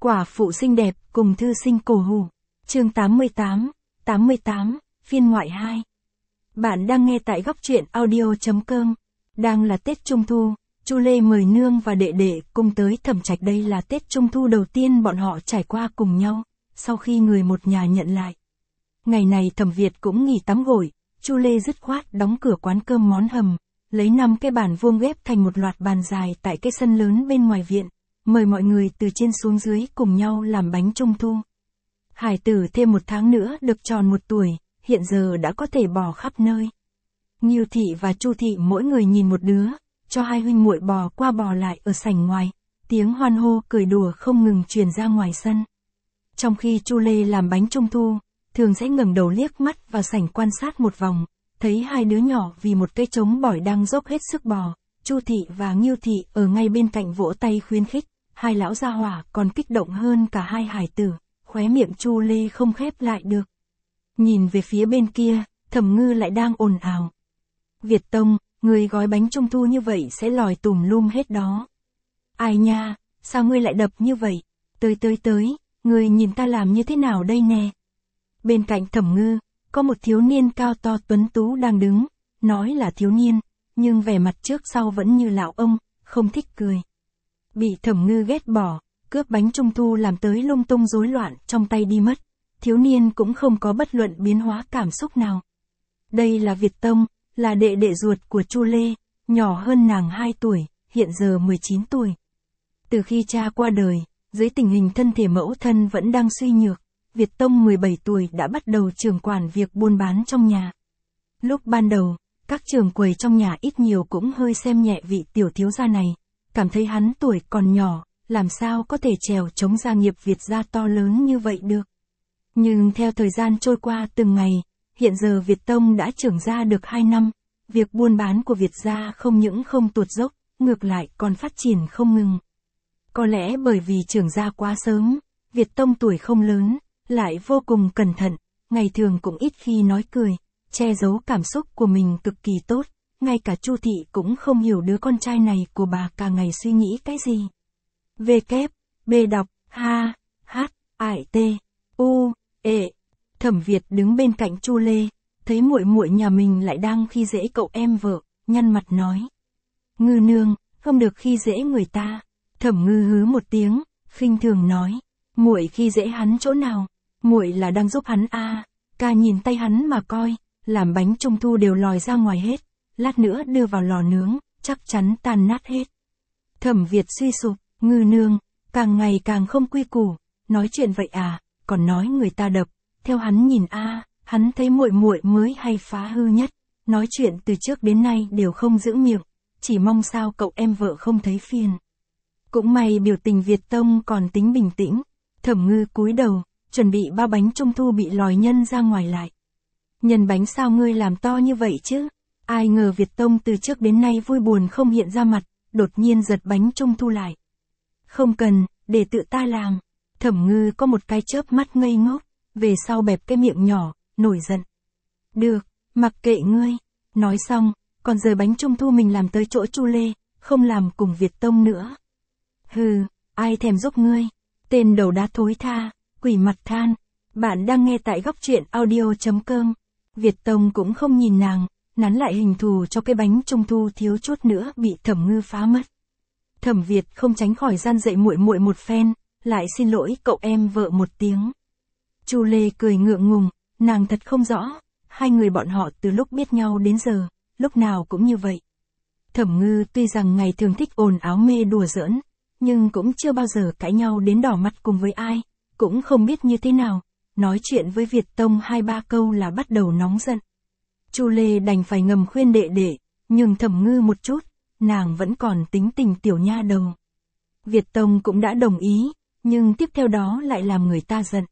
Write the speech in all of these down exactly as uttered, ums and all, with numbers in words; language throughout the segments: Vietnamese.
Quả phụ xinh đẹp cùng thư sinh cổ hủ. Chương tám mươi tám, tám mươi tám, phiên ngoại hai. Bạn đang nghe tại góc truyện audio chấm com. Đang là Tết Trung Thu, Chu Lê mời nương và đệ đệ cùng tới Thẩm Trạch. Đây là Tết Trung Thu đầu tiên bọn họ trải qua cùng nhau, sau khi người một nhà nhận lại. Ngày này Thẩm Việt cũng nghỉ tắm gội, Chu Lê dứt khoát đóng cửa quán cơm món hầm, lấy năm cái bàn vuông ghép thành một loạt bàn dài tại cái sân lớn bên ngoài viện, mời mọi người từ trên xuống dưới cùng nhau làm bánh Trung Thu. Hải tử thêm một tháng nữa được tròn một tuổi, hiện giờ đã có thể bò khắp nơi. Ngưu Thị và Chu Thị mỗi người nhìn một đứa, cho hai huynh muội bò qua bò lại ở sảnh ngoài, tiếng hoan hô cười đùa không ngừng truyền ra ngoài sân. Trong khi Chu Lê làm bánh Trung Thu, thường sẽ ngẩng đầu liếc mắt vào sảnh quan sát một vòng, thấy hai đứa nhỏ vì một cây trống bỏi đang dốc hết sức bò, Chu Thị và Ngưu Thị ở ngay bên cạnh vỗ tay khuyến khích, hai lão gia hỏa còn kích động hơn cả hai hải tử, khóe miệng Chu Lê không khép lại được. Nhìn về phía bên kia, Thẩm Ngư lại đang ồn ào. Việt Tông, người gói bánh Trung Thu như vậy sẽ lòi tùm lum hết đó. Ai nha, sao ngươi lại đập như vậy? Tới tới tới, ngươi nhìn ta làm như thế nào đây nè? Bên cạnh Thẩm Ngư, có một thiếu niên cao to tuấn tú đang đứng, nói là thiếu niên, nhưng vẻ mặt trước sau vẫn như lão ông, không thích cười. Bị Thẩm Ngư ghét bỏ, cướp bánh Trung Thu làm tới lung tung rối loạn trong tay đi mất, thiếu niên cũng không có bất luận biến hóa cảm xúc nào. Đây là Việt Tông, là đệ đệ ruột của Chu Lê, nhỏ hơn nàng hai tuổi, hiện giờ mười chín tuổi. Từ khi cha qua đời, dưới tình hình thân thể mẫu thân vẫn đang suy nhược, Việt Tông mười bảy tuổi đã bắt đầu trưởng quản việc buôn bán trong nhà. Lúc ban đầu, các trưởng quầy trong nhà ít nhiều cũng hơi xem nhẹ vị tiểu thiếu gia này, cảm thấy hắn tuổi còn nhỏ, làm sao có thể trèo chống gia nghiệp Việt gia to lớn như vậy được. Nhưng theo thời gian trôi qua từng ngày, hiện giờ Việt Tông đã trưởng gia được hai năm, việc buôn bán của Việt gia không những không tuột dốc, ngược lại còn phát triển không ngừng. Có lẽ bởi vì trưởng gia quá sớm, Việt Tông tuổi không lớn, lại vô cùng cẩn thận, ngày thường cũng ít khi nói cười, che giấu cảm xúc của mình cực kỳ tốt, ngay cả Chu Thị cũng không hiểu đứa con trai này của bà cả ngày suy nghĩ cái gì. V kép, B đọc, H, H, I T, U, E. Thẩm Việt đứng bên cạnh Chu Lê, thấy muội muội nhà mình lại đang khi dễ cậu em vợ, nhăn mặt nói: "Ngư nương, không được khi dễ người ta." Thẩm Ngư hứ một tiếng, khinh thường nói: "Muội khi dễ hắn chỗ nào? Muội là đang giúp hắn a, à, ca nhìn tay hắn mà coi, làm bánh Trung Thu đều lòi ra ngoài hết, lát nữa đưa vào lò nướng, chắc chắn tan nát hết." Thẩm Việt suy sụp: "Ngư nương, càng ngày càng không quy củ, nói chuyện vậy à, còn nói người ta đập, theo hắn nhìn a, à, hắn thấy muội muội mới hay phá hư nhất, nói chuyện từ trước đến nay đều không giữ miệng, chỉ mong sao cậu em vợ không thấy phiền." Cũng may biểu tình Việt Tông còn tính bình tĩnh, Thẩm Ngư cúi đầu, chuẩn bị bao bánh Trung Thu bị lòi nhân ra ngoài lại. "Nhân bánh sao ngươi làm to như vậy chứ?" Ai ngờ Việt Tông từ trước đến nay vui buồn không hiện ra mặt, đột nhiên giật bánh Trung Thu lại. "Không cần, để tự ta làm." Thẩm Ngư có một cái chớp mắt ngây ngốc, về sau bẹp cái miệng nhỏ, nổi giận. "Được, mặc kệ ngươi." Nói xong, còn rời bánh Trung Thu mình làm tới chỗ Chu Lê, không làm cùng Việt Tông nữa. "Hừ, ai thèm giúp ngươi, tên đầu đá thối tha, quỷ mặt than." Bạn đang nghe tại góc truyện audio chấm com. Việt Tông cũng không nhìn nàng, nắn lại hình thù cho cái bánh Trung Thu thiếu chút nữa bị Thẩm Ngư phá mất. Thẩm Việt không tránh khỏi gian dạy muội muội một phen, lại xin lỗi cậu em vợ một tiếng. Chu Lê cười ngượng ngùng, nàng thật không rõ, hai người bọn họ từ lúc biết nhau đến giờ, lúc nào cũng như vậy. Thẩm Ngư tuy rằng ngày thường thích ồn áo mê đùa giỡn, nhưng cũng chưa bao giờ cãi nhau đến đỏ mặt cùng với ai, cũng không biết như thế nào, nói chuyện với Việt Tông hai ba câu là bắt đầu nóng giận. Chu Lê đành phải ngầm khuyên đệ đệ, nhường Thẩm Ngư một chút, nàng vẫn còn tính tình tiểu nha đầu. Việt Tông cũng đã đồng ý, nhưng tiếp theo đó lại làm người ta giận.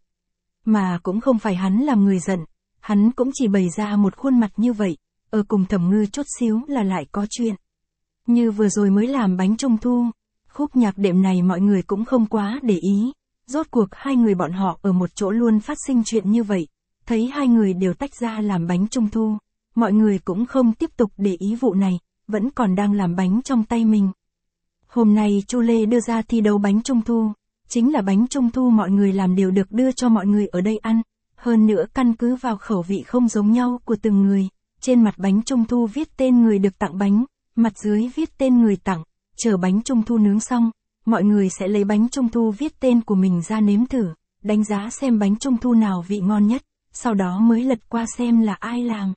Mà cũng không phải hắn làm người giận, hắn cũng chỉ bày ra một khuôn mặt như vậy, ở cùng Thẩm Ngư chút xíu là lại có chuyện. Như vừa rồi mới làm bánh Trung Thu, khúc nhạc đệm này mọi người cũng không quá để ý, rốt cuộc hai người bọn họ ở một chỗ luôn phát sinh chuyện như vậy, thấy hai người đều tách ra làm bánh Trung Thu, mọi người cũng không tiếp tục để ý vụ này, vẫn còn đang làm bánh trong tay mình. Hôm nay Chu Lê đưa ra thi đấu bánh Trung Thu, chính là bánh trung thu mọi người làm đều được đưa cho mọi người ở đây ăn. Hơn nữa căn cứ vào khẩu vị không giống nhau của từng người, trên mặt bánh trung thu viết tên người được tặng bánh, mặt dưới viết tên người tặng. Chờ bánh trung thu nướng xong, mọi người sẽ lấy bánh trung thu viết tên của mình ra nếm thử, đánh giá xem bánh trung thu nào vị ngon nhất, sau đó mới lật qua xem là ai làm.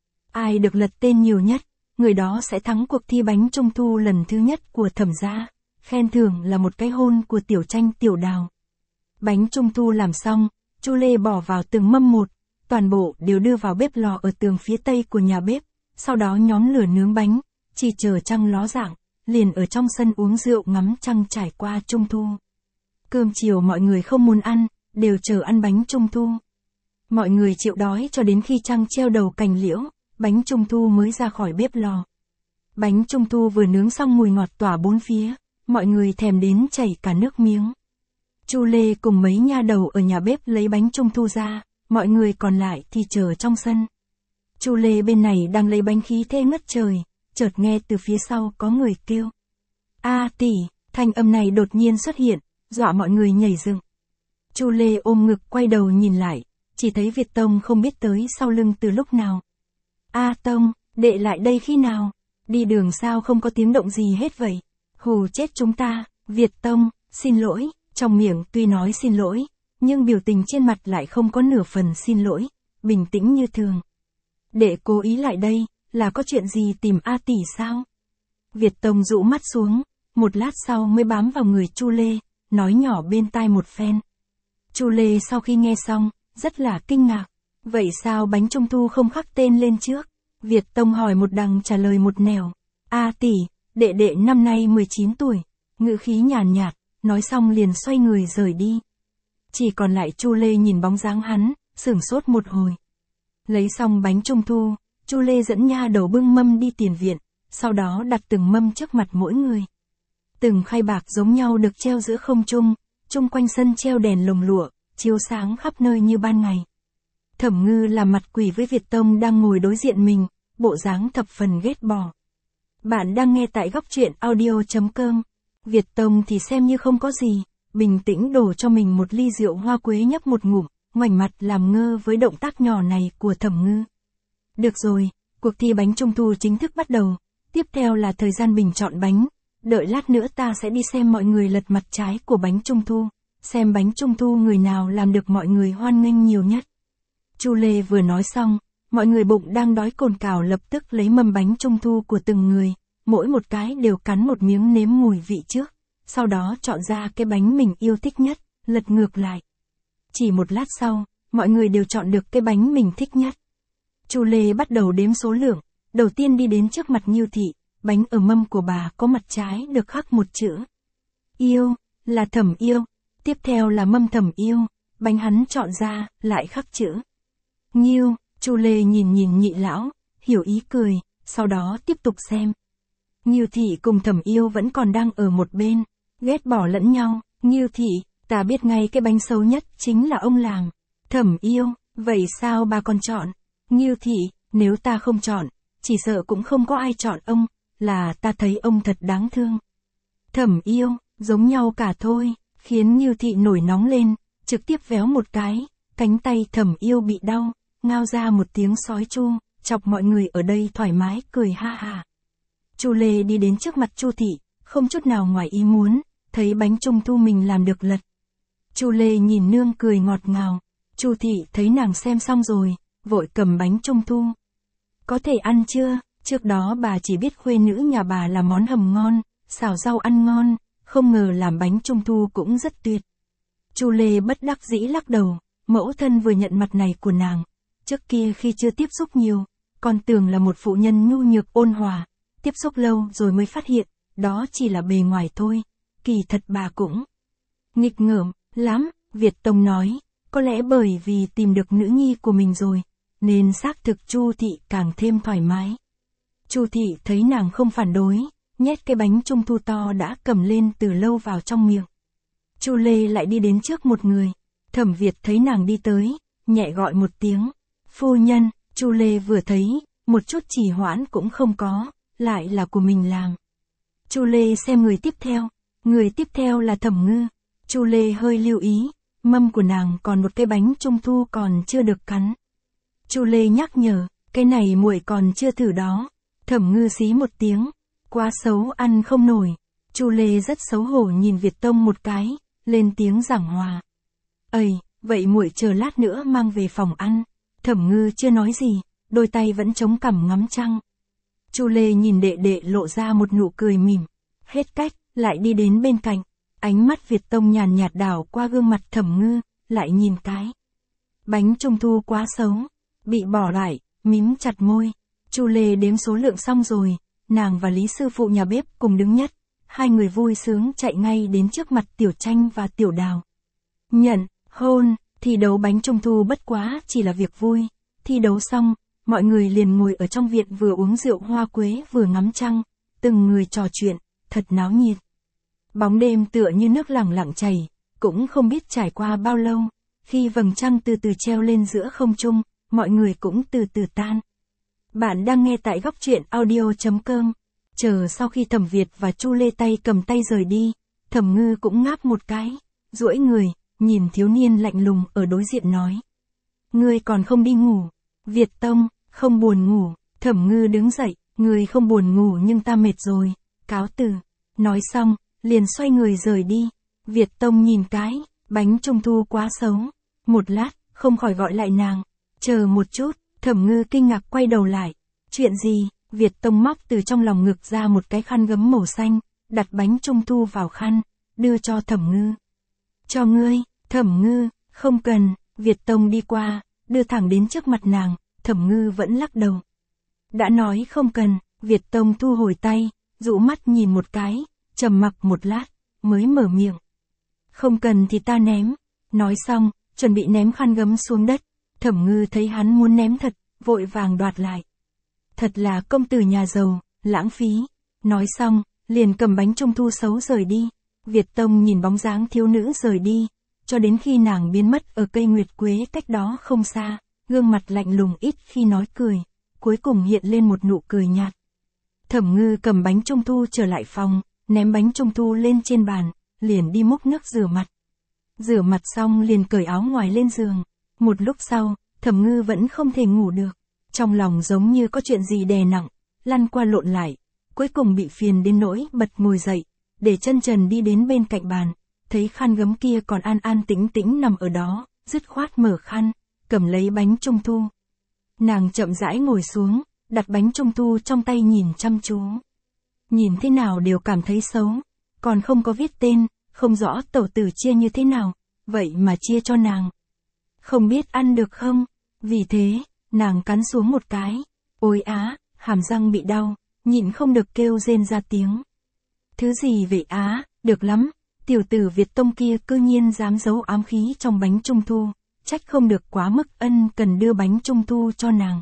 Ai được lật tên nhiều nhất, người đó sẽ thắng cuộc thi bánh trung thu lần thứ nhất của Thẩm gia. Khen thưởng là một cái hôn của Tiểu Tranh Tiểu Đào. Bánh trung thu làm xong, Chu Lê bỏ vào từng mâm một, toàn bộ đều đưa vào bếp lò ở tường phía tây của nhà bếp, sau đó nhóm lửa nướng bánh, chỉ chờ trăng ló dạng, liền ở trong sân uống rượu ngắm trăng trải qua trung thu. Cơm chiều mọi người không muốn ăn, đều chờ ăn bánh trung thu. Mọi người chịu đói cho đến khi trăng treo đầu cành liễu, bánh trung thu mới ra khỏi bếp lò. Bánh trung thu vừa nướng xong mùi ngọt tỏa bốn phía, mọi người thèm đến chảy cả nước miếng. Chu Lê cùng mấy nha đầu ở nhà bếp lấy bánh trung thu ra, mọi người còn lại thì chờ trong sân. Chu Lê bên này đang lấy bánh khí thế ngất trời, chợt nghe từ phía sau có người kêu. A tỷ, thanh âm này đột nhiên xuất hiện, dọa mọi người nhảy dựng. Chu Lê ôm ngực quay đầu nhìn lại, chỉ thấy Việt Tông không biết tới sau lưng từ lúc nào. A Tông, đệ lại đây khi nào? Đi đường sao không có tiếng động gì hết vậy? Hù chết chúng ta. Việt Tông, xin lỗi, trong miệng tuy nói xin lỗi, nhưng biểu tình trên mặt lại không có nửa phần xin lỗi, bình tĩnh như thường. Đệ cố ý lại đây, là có chuyện gì tìm A tỷ sao? Việt Tông rũ mắt xuống, một lát sau mới bám vào người Chu Lê, nói nhỏ bên tai một phen. Chu Lê sau khi nghe xong, rất là kinh ngạc. Vậy sao bánh trung thu không khắc tên lên trước? Việt Tông hỏi một đằng trả lời một nẻo. A tỷ, đệ đệ năm nay mười chín tuổi, ngữ khí nhàn nhạt, nói xong liền xoay người rời đi. Chỉ còn lại Chu Lê nhìn bóng dáng hắn, sửng sốt một hồi. Lấy xong bánh trung thu, Chu Lê dẫn nha đầu bưng mâm đi tiền viện, sau đó đặt từng mâm trước mặt mỗi người. Từng khay bạc giống nhau được treo giữa không trung, chung quanh sân treo đèn lồng lụa, chiếu sáng khắp nơi như ban ngày. Thẩm Ngư làm mặt quỷ với Việt Tông đang ngồi đối diện mình, bộ dáng thập phần ghét bỏ. Bạn đang nghe tại góc truyện audio chấm com. Việt Tông thì xem như không có gì, bình tĩnh đổ cho mình một ly rượu hoa quế nhấp một ngụm, ngoảnh mặt làm ngơ với động tác nhỏ này của Thẩm Ngư. Được rồi, cuộc thi bánh trung thu chính thức bắt đầu, tiếp theo là thời gian bình chọn bánh, đợi lát nữa ta sẽ đi xem mọi người lật mặt trái của bánh trung thu, xem bánh trung thu người nào làm được mọi người hoan nghênh nhiều nhất. Chu Lê vừa nói xong, mọi người bụng đang đói cồn cào lập tức lấy mâm bánh trung thu của từng người, mỗi một cái đều cắn một miếng nếm mùi vị trước, sau đó chọn ra cái bánh mình yêu thích nhất, lật ngược lại. Chỉ một lát sau, mọi người đều chọn được cái bánh mình thích nhất. Chu Lê bắt đầu đếm số lượng, đầu tiên đi đến trước mặt Ngưu Thị, bánh ở mâm của bà có mặt trái được khắc một chữ. Yêu, là Thẩm yêu, tiếp theo là mâm Thẩm yêu, bánh hắn chọn ra, lại khắc chữ. Ngưu, Chu Lê nhìn nhìn nhị lão, hiểu ý cười, sau đó tiếp tục xem. Ngưu Thị cùng Thẩm yêu vẫn còn đang ở một bên, ghét bỏ lẫn nhau. Ngưu Thị, ta biết ngay cái bánh xấu nhất chính là ông làm. Thẩm yêu, vậy sao bà còn chọn? Ngưu Thị, nếu ta không chọn, chỉ sợ cũng không có ai chọn ông, là ta thấy ông thật đáng thương. Thẩm yêu, giống nhau cả thôi, khiến Ngưu Thị nổi nóng lên, trực tiếp véo một cái, cánh tay Thẩm yêu bị đau, ngao ra một tiếng sói chu, chọc mọi người ở đây thoải mái cười ha ha. Chu Lê đi đến trước mặt Chu Thị, không chút nào ngoài ý muốn, thấy bánh trung thu mình làm được lật. Chu Lê nhìn nương cười ngọt ngào, Chu Thị thấy nàng xem xong rồi, vội cầm bánh trung thu. Có thể ăn chưa? Trước đó bà chỉ biết khuê nữ nhà bà làm món hầm ngon, xào rau ăn ngon, không ngờ làm bánh trung thu cũng rất tuyệt. Chu Lê bất đắc dĩ lắc đầu, mẫu thân vừa nhận mặt này của nàng, trước kia khi chưa tiếp xúc nhiều, còn tưởng là một phụ nhân nhu nhược ôn hòa, tiếp xúc lâu rồi mới phát hiện, đó chỉ là bề ngoài thôi, kỳ thật bà cũng nghịch ngợm lắm. Việt Tông nói, có lẽ bởi vì tìm được nữ nhi của mình rồi, nên xác thực Chu Thị càng thêm thoải mái. Chu Thị thấy nàng không phản đối, nhét cái bánh trung thu to đã cầm lên từ lâu vào trong miệng. Chu Lê lại đi đến trước một người, Thẩm Việt thấy nàng đi tới, nhẹ gọi một tiếng, phu nhân. Chu Lê vừa thấy, một chút trì hoãn cũng không có, lại là của mình làm. Chu Lê xem người tiếp theo, người tiếp theo là Thẩm Ngư. Chu Lê hơi lưu ý, mâm của nàng còn một cái bánh trung thu còn chưa được cắn. Chu Lê nhắc nhở, cái này muội còn chưa thử đó. Thẩm Ngư xí một tiếng, quá xấu ăn không nổi. Chu Lê rất xấu hổ nhìn Việt Tông một cái, lên tiếng giảng hòa. Ây, vậy muội chờ lát nữa mang về phòng ăn. Thẩm Ngư chưa nói gì, đôi tay vẫn chống cằm ngắm trăng. Chu Lê nhìn đệ đệ lộ ra một nụ cười mỉm, hết cách, lại đi đến bên cạnh. Ánh mắt Việt Tông nhàn nhạt đảo qua gương mặt Thẩm Ngư, lại nhìn cái. Bánh trung thu quá xấu, bị bỏ lại, mím chặt môi. Chu Lê đếm số lượng xong rồi, nàng và Lý sư phụ nhà bếp cùng đứng nhất. Hai người vui sướng chạy ngay đến trước mặt Tiểu Tranh và Tiểu Đào. Nhận, hôn, thi đấu bánh trung thu bất quá chỉ là việc vui. Thi đấu xong, mọi người liền ngồi ở trong viện vừa uống rượu hoa quế vừa ngắm trăng, từng người trò chuyện, thật náo nhiệt. Bóng đêm tựa như nước lẳng lặng chảy, cũng không biết trải qua bao lâu, khi vầng trăng từ từ treo lên giữa không trung, mọi người cũng từ từ tan. Bạn đang nghe tại góc truyện audio chấm com. Chờ sau khi Thẩm Việt và Chu Lê tay cầm tay rời đi, Thẩm Ngư cũng ngáp một cái, duỗi người, nhìn thiếu niên lạnh lùng ở đối diện nói. Ngươi còn không đi ngủ. Việt Tông, không buồn ngủ. Thẩm Ngư đứng dậy, ngươi không buồn ngủ nhưng ta mệt rồi, cáo từ. Nói xong, liền xoay người rời đi. Việt Tông nhìn cái, bánh trung thu quá xấu. Một lát, không khỏi gọi lại nàng. Chờ một chút, Thẩm Ngư kinh ngạc quay đầu lại. Chuyện gì? Việt Tông móc từ trong lòng ngực ra một cái khăn gấm màu xanh, đặt bánh trung thu vào khăn, đưa cho Thẩm Ngư. Cho ngươi. Thẩm Ngư, không cần. Việt Tông đi qua, đưa thẳng đến trước mặt nàng, Thẩm Ngư vẫn lắc đầu. Đã nói không cần. Việt Tông thu hồi tay, dụ mắt nhìn một cái, trầm mặc một lát, mới mở miệng. Không cần thì ta ném. Nói xong, chuẩn bị ném khăn gấm xuống đất. Thẩm Ngư thấy hắn muốn ném thật, vội vàng đoạt lại. Thật là công tử nhà giàu, lãng phí. Nói xong, liền cầm bánh trung thu xấu rời đi. Việt Tông nhìn bóng dáng thiếu nữ rời đi, cho đến khi nàng biến mất ở cây nguyệt quế cách đó không xa, gương mặt lạnh lùng ít khi nói cười, cuối cùng hiện lên một nụ cười nhạt. Thẩm Ngư cầm bánh trung thu trở lại phòng, ném bánh trung thu lên trên bàn, liền đi múc nước rửa mặt. Rửa mặt xong liền cởi áo ngoài lên giường. Một lúc sau, Thẩm Ngư vẫn không thể ngủ được. Trong lòng giống như có chuyện gì đè nặng, lăn qua lộn lại, cuối cùng bị phiền đến nỗi bật ngồi dậy, để chân trần đi đến bên cạnh bàn, thấy khăn gấm kia còn an an tĩnh tĩnh nằm ở đó, dứt khoát mở khăn, cầm lấy bánh trung thu. Nàng chậm rãi ngồi xuống, đặt bánh trung thu trong tay nhìn chăm chú. Nhìn thế nào đều cảm thấy xấu, còn không có viết tên, không rõ tẩu tử chia như thế nào, vậy mà chia cho nàng. Không biết ăn được không? Vì thế, nàng cắn xuống một cái. Ôi á, hàm răng bị đau, nhịn không được kêu rên ra tiếng. Thứ gì vậy á, được lắm, tiểu tử Việt Tông kia cư nhiên dám giấu ám khí trong bánh trung thu, trách không được quá mức ân cần đưa bánh trung thu cho nàng.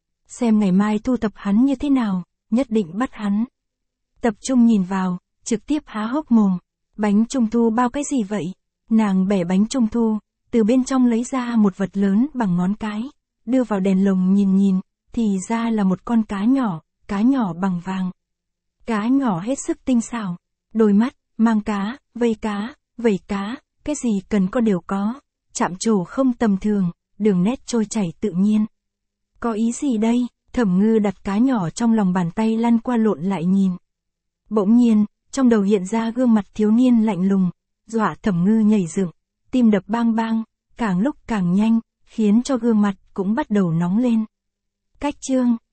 Xem ngày mai thu tập hắn như thế nào, nhất định bắt hắn. Tập trung nhìn vào, trực tiếp há hốc mồm. Bánh trung thu bao cái gì vậy? Nàng bẻ bánh trung thu, từ bên trong lấy ra một vật lớn bằng ngón cái, đưa vào đèn lồng nhìn nhìn, thì ra là một con cá nhỏ, cá nhỏ bằng vàng. Cá nhỏ hết sức tinh xảo, đôi mắt, mang cá, vây cá, vẩy cá, cái gì cần có đều có, chạm trổ không tầm thường, đường nét trôi chảy tự nhiên. Có ý gì đây? Thẩm Ngư đặt cá nhỏ trong lòng bàn tay lăn qua lộn lại nhìn. Bỗng nhiên, trong đầu hiện ra gương mặt thiếu niên lạnh lùng, dọa Thẩm Ngư nhảy dựng, tim đập bang bang, càng lúc càng nhanh, khiến cho gương mặt cũng bắt đầu nóng lên. Cách chương